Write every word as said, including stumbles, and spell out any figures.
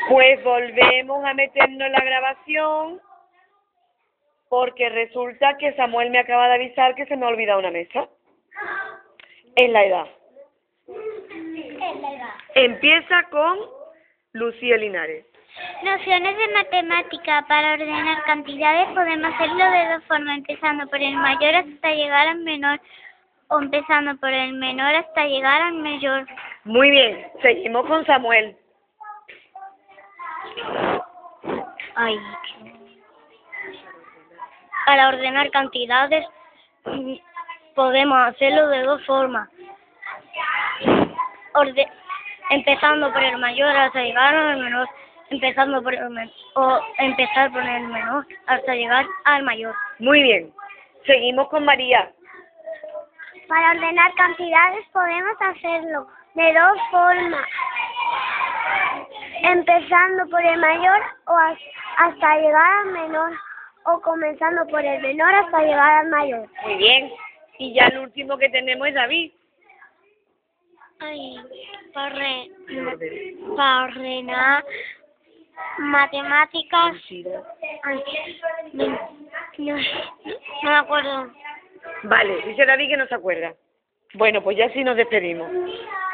Pues volvemos a meternos en la grabación porque resulta que Samuel me acaba de avisar que se me ha olvidado una mesa. Es la edad. Es la edad. Empieza con Lucía Linares. Nociones de matemática. Para ordenar cantidades podemos hacerlo de dos formas, empezando por el mayor hasta llegar al menor o empezando por el menor hasta llegar al mayor. Muy bien, seguimos con Samuel. Ay. Para ordenar cantidades podemos hacerlo de dos formas. Orde empezando por el mayor hasta llegar al menor, empezando por el menor, o empezar por el menor hasta llegar al mayor. Muy bien, seguimos con María. Para ordenar cantidades podemos hacerlo de dos formas, empezando por el mayor o hasta llegar al menor, o comenzando por el menor hasta llegar al mayor. Muy bien, y ya el último que tenemos es David. Ay, para, re, para ordenar matemáticas. Ay, no, no, no me acuerdo. Vale, dice David que no se acuerda. Bueno, pues ya sí nos despedimos.